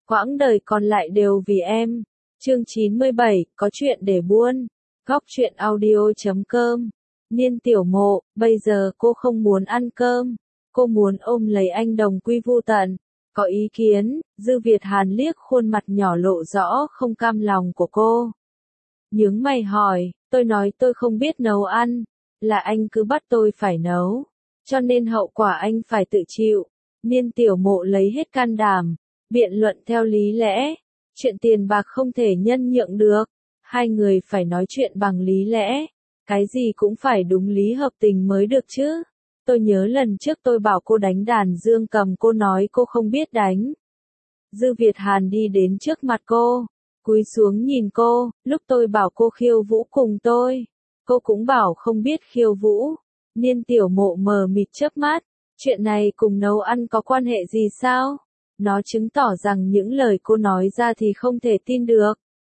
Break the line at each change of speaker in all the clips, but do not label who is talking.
quãng đời còn lại đều vì em. Chương 97, có chuyện để buôn. Góc truyện audio.com. Niên Tiểu Mộ, bây giờ cô không muốn ăn cơm. Cô muốn ôm lấy anh đồng quy vu tận. Có ý kiến? Dư Việt Hàn liếc khuôn mặt nhỏ lộ rõ không cam lòng của cô. Nhướng mày hỏi, tôi nói tôi không biết nấu ăn. Là anh cứ bắt tôi phải nấu. Cho nên hậu quả anh phải tự chịu. Niên Tiểu Mộ lấy hết can đảm. Biện luận theo lý lẽ. Chuyện tiền bạc không thể nhân nhượng được. Hai người phải nói chuyện bằng lý lẽ. Cái gì cũng phải đúng lý hợp tình mới được chứ. Tôi nhớ lần trước tôi bảo cô đánh đàn dương cầm, cô nói cô không biết đánh. Dư Việt Hàn đi đến trước mặt cô, cúi xuống nhìn cô, lúc tôi bảo cô khiêu vũ cùng tôi, cô cũng bảo không biết khiêu vũ. Niên Tiểu Mộ mờ mịt chớp mắt, chuyện này cùng nấu ăn có quan hệ gì sao? Nó chứng tỏ rằng những lời cô nói ra thì không thể tin được.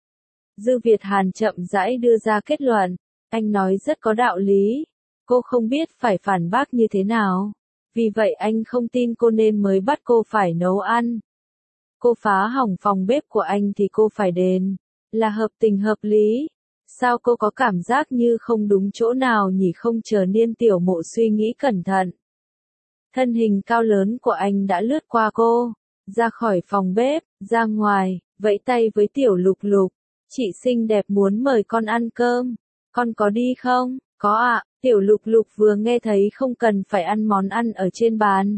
Dư Việt Hàn chậm rãi đưa ra kết luận, anh nói rất có đạo lý. Cô không biết phải phản bác như thế nào. Vì vậy anh không tin cô nên mới bắt cô phải nấu ăn. Cô phá hỏng phòng bếp của anh thì cô phải đền. Là hợp tình hợp lý. Sao cô có cảm giác như không đúng chỗ nào nhỉ? Không chờ Niên Tiểu Mộ suy nghĩ cẩn thận. Thân hình cao lớn của anh đã lướt qua cô. Ra khỏi phòng bếp, ra ngoài, vẫy tay với Tiểu Lục Lục. Chị xinh đẹp muốn mời con ăn cơm. Con có đi không? Có ạ. Tiểu Lục Lục vừa nghe thấy không cần phải ăn món ăn ở trên bàn.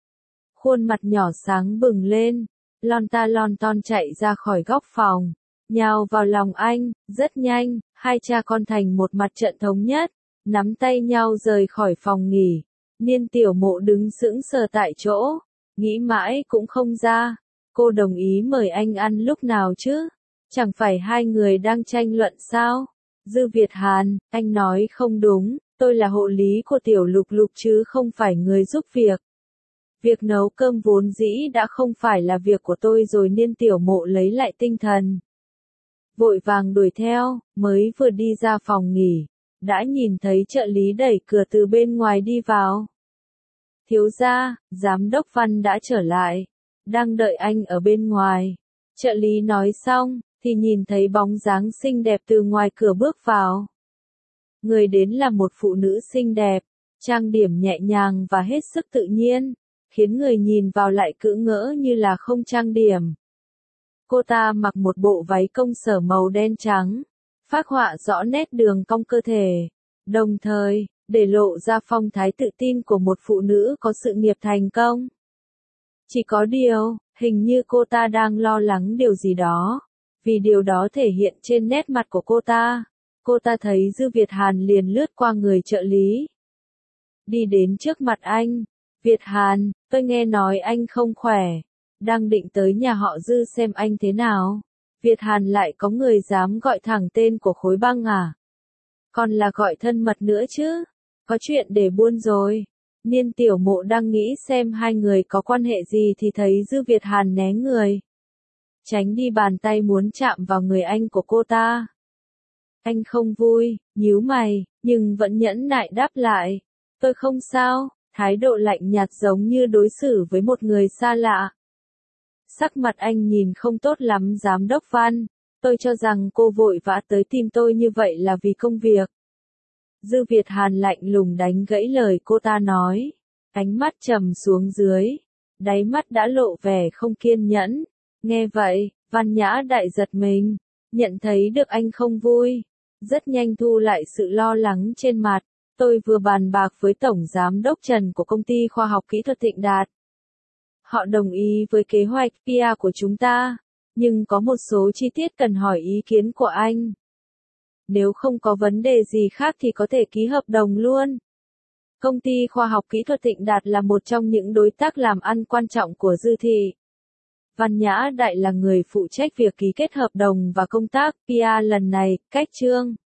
Khuôn mặt nhỏ sáng bừng lên, lon ta lon ton chạy ra khỏi góc phòng, nhào vào lòng anh, rất nhanh, hai cha con thành một mặt trận thống nhất, nắm tay nhau rời khỏi phòng nghỉ. Niên Tiểu Mộ đứng sững sờ tại chỗ, nghĩ mãi cũng không ra, cô đồng ý mời anh ăn lúc nào chứ? Chẳng phải hai người đang tranh luận sao? Dư Việt Hàn, anh nói không đúng, tôi là hộ lý của Tiểu Lục Lục chứ không phải người giúp việc. Việc nấu cơm vốn dĩ đã không phải là việc của tôi rồi. Niên Tiểu Mộ lấy lại tinh thần. Vội vàng đuổi theo, mới vừa đi ra phòng nghỉ, đã nhìn thấy trợ lý đẩy cửa từ bên ngoài đi vào. Thiếu gia, giám đốc Văn đã trở lại, đang đợi anh ở bên ngoài. Trợ lý nói xong, thì nhìn thấy bóng dáng xinh đẹp từ ngoài cửa bước vào. Người đến là một phụ nữ xinh đẹp, trang điểm nhẹ nhàng và hết sức tự nhiên, khiến người nhìn vào lại cữ ngỡ như là không trang điểm. Cô ta mặc một bộ váy công sở màu đen trắng, phác họa rõ nét đường cong cơ thể, đồng thời, để lộ ra phong thái tự tin của một phụ nữ có sự nghiệp thành công. Chỉ có điều, hình như cô ta đang lo lắng điều gì đó, vì điều đó thể hiện trên nét mặt của cô ta. Cô ta thấy Dư Việt Hàn liền lướt qua người trợ lý. Đi đến trước mặt anh. Việt Hàn, tôi nghe nói anh không khỏe. Đang định tới nhà họ Dư xem anh thế nào. Việt Hàn lại có người dám gọi thẳng tên của khối băng à? Còn là gọi thân mật nữa chứ? Có chuyện để buôn rồi. Niên Tiểu Mộ đang nghĩ xem hai người có quan hệ gì thì thấy Dư Việt Hàn né người. Tránh đi bàn tay muốn chạm vào người anh của cô ta. Anh không vui, nhíu mày, nhưng vẫn nhẫn nại đáp lại. Tôi không sao, thái độ lạnh nhạt giống như đối xử với một người xa lạ. Sắc mặt anh nhìn không tốt lắm. Giám đốc Văn, tôi cho rằng cô vội vã tới tìm tôi như vậy là vì công việc. Dư Việt Hàn lạnh lùng đánh gãy lời cô ta nói. Ánh mắt trầm xuống dưới. Đáy mắt đã lộ vẻ không kiên nhẫn. Nghe vậy, Văn Nhã Đại giật mình. Nhận thấy được anh không vui. Rất nhanh thu lại sự lo lắng trên mặt. Tôi vừa bàn bạc với Tổng Giám đốc Trần của Công ty Khoa học Kỹ thuật Thịnh Đạt. Họ đồng ý với kế hoạch PR của chúng ta. Nhưng có một số chi tiết cần hỏi ý kiến của anh. Nếu không có vấn đề gì khác thì có thể ký hợp đồng luôn. Công ty Khoa học Kỹ thuật Thịnh Đạt là một trong những đối tác làm ăn quan trọng của Dư thị. Văn Nhã Đại là người phụ trách việc ký kết hợp đồng và công tác PR lần này. Cách chương